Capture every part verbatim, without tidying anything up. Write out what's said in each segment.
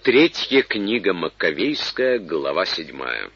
Третья книга Маккавейская, глава седьмая.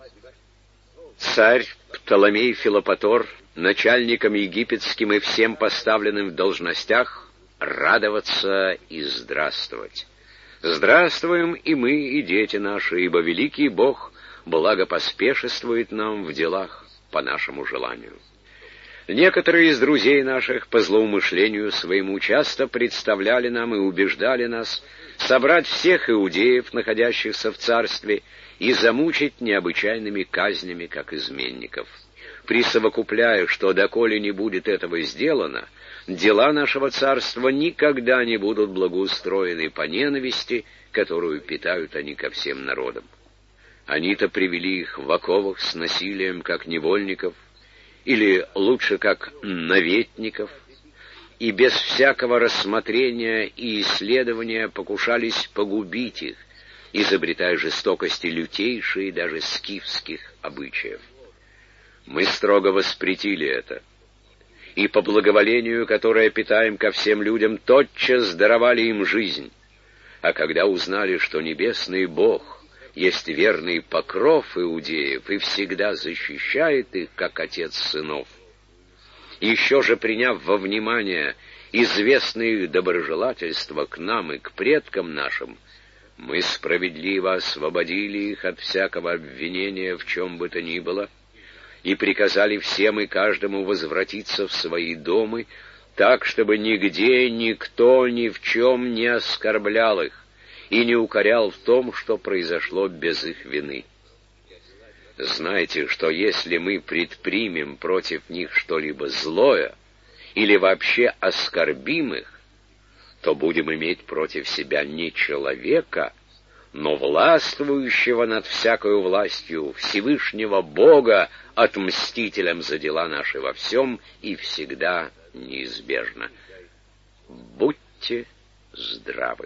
Царь Птоломей Филопатор, начальникам египетским и всем поставленным в должностях, радоваться и здравствовать. Здравствуем и мы, и дети наши, ибо великий Бог благопоспешествует нам в делах по нашему желанию. Некоторые из друзей наших по злоумышлению своему часто представляли нам и убеждали нас собрать всех иудеев, находящихся в царстве, и замучить необычайными казнями, как изменников. Присовокупляя, что доколе не будет этого сделано, дела нашего царства никогда не будут благоустроены по ненависти, которую питают они ко всем народам. Они-то привели их в оковах с насилием, как невольников, или лучше, как наветников, и без всякого рассмотрения и исследования покушались погубить их, изобретая жестокости лютейшие даже скифских обычаев. Мы строго воспретили это, и по благоволению, которое питаем ко всем людям, тотчас даровали им жизнь, а когда узнали, что небесный Бог есть верный покров иудеев и всегда защищает их, как отец сынов, еще же приняв во внимание известное их доброжелательство к нам и к предкам нашим, мы справедливо освободили их от всякого обвинения в чем бы то ни было и приказали всем и каждому возвратиться в свои дома, так, чтобы нигде никто ни в чем не оскорблял их и не укорял в том, что произошло без их вины. Знайте, что если мы предпримем против них что-либо злое или вообще оскорбим их, то будем иметь против себя не человека, но властвующего над всякою властью Всевышнего Бога, отмстителем за дела наши во всем и всегда неизбежно. Будьте здравы.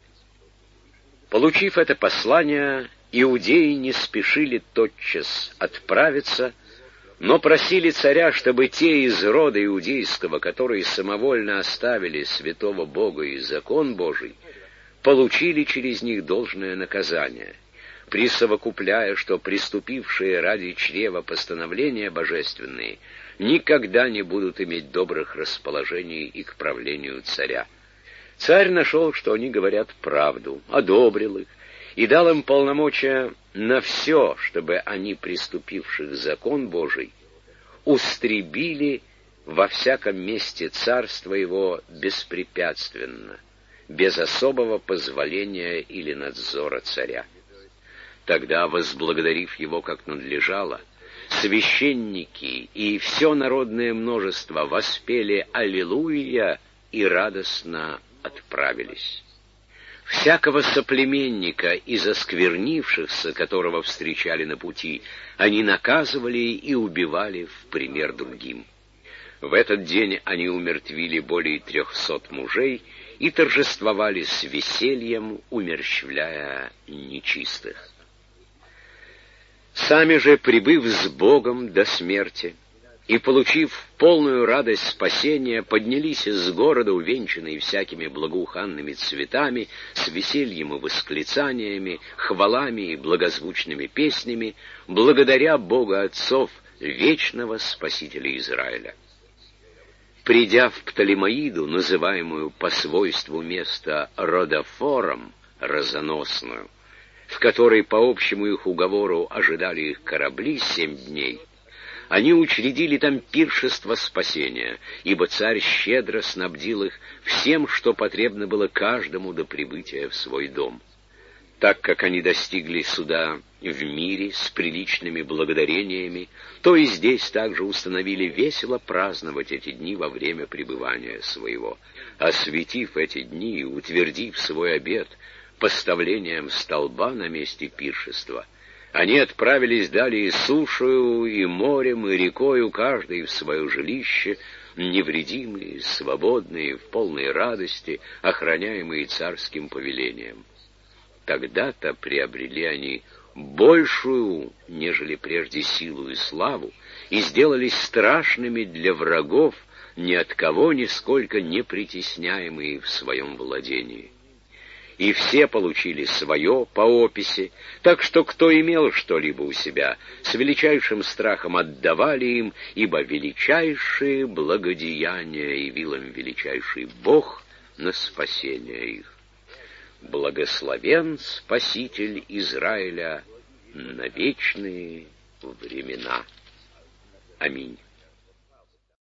Получив это послание, иудеи не спешили тотчас отправиться, но просили царя, чтобы те из рода иудейского, которые самовольно оставили святого Бога и закон Божий, получили через них должное наказание, присовокупляя, что преступившие ради чрева постановления божественные никогда не будут иметь добрых расположений и к правлению царя. Царь нашел, что они говорят правду, одобрил их и дал им полномочия на все, чтобы они, приступивших закон Божий, устребили во всяком месте царства его беспрепятственно, без особого позволения или надзора царя. Тогда, возблагодарив его как надлежало, священники и все народное множество воспели «Аллилуйя» и радостно отправились. Всякого соплеменника из осквернившихся, которого встречали на пути, они наказывали и убивали в пример другим. В этот день они умертвили более трехсот мужей и торжествовали с весельем, умерщвляя нечистых. Сами же, прибыв с Богом до смерти и получив полную радость спасения, поднялись из города, увенчанные всякими благоуханными цветами, с весельем и восклицаниями, хвалами и благозвучными песнями, благодаря Бога Отцов, вечного Спасителя Израиля. Придя в Птолемаиду, называемую по свойству места Родофором, разоносную, в которой по общему их уговору ожидали их корабли семь дней, они учредили там пиршество спасения, ибо царь щедро снабдил их всем, что потребно было каждому до прибытия в свой дом. Так как они достигли суда в мире с приличными благодарениями, то и здесь также установили весело праздновать эти дни во время пребывания своего. Осветив эти дни и утвердив свой обет поставлением столба на месте пиршества, они отправились далее сушою и морем, и рекою, каждый в свое жилище, невредимые, свободные, в полной радости, охраняемые царским повелением. Тогда-то приобрели они большую, нежели прежде, силу и славу, и сделались страшными для врагов, ни от кого нисколько не притесняемые в своем владении. и все получили свое по описи, так что кто имел что-либо у себя, с величайшим страхом отдавали им, ибо величайшие благодеяния явил им величайший Бог на спасение их. Благословен Спаситель Израиля на вечные времена. Аминь.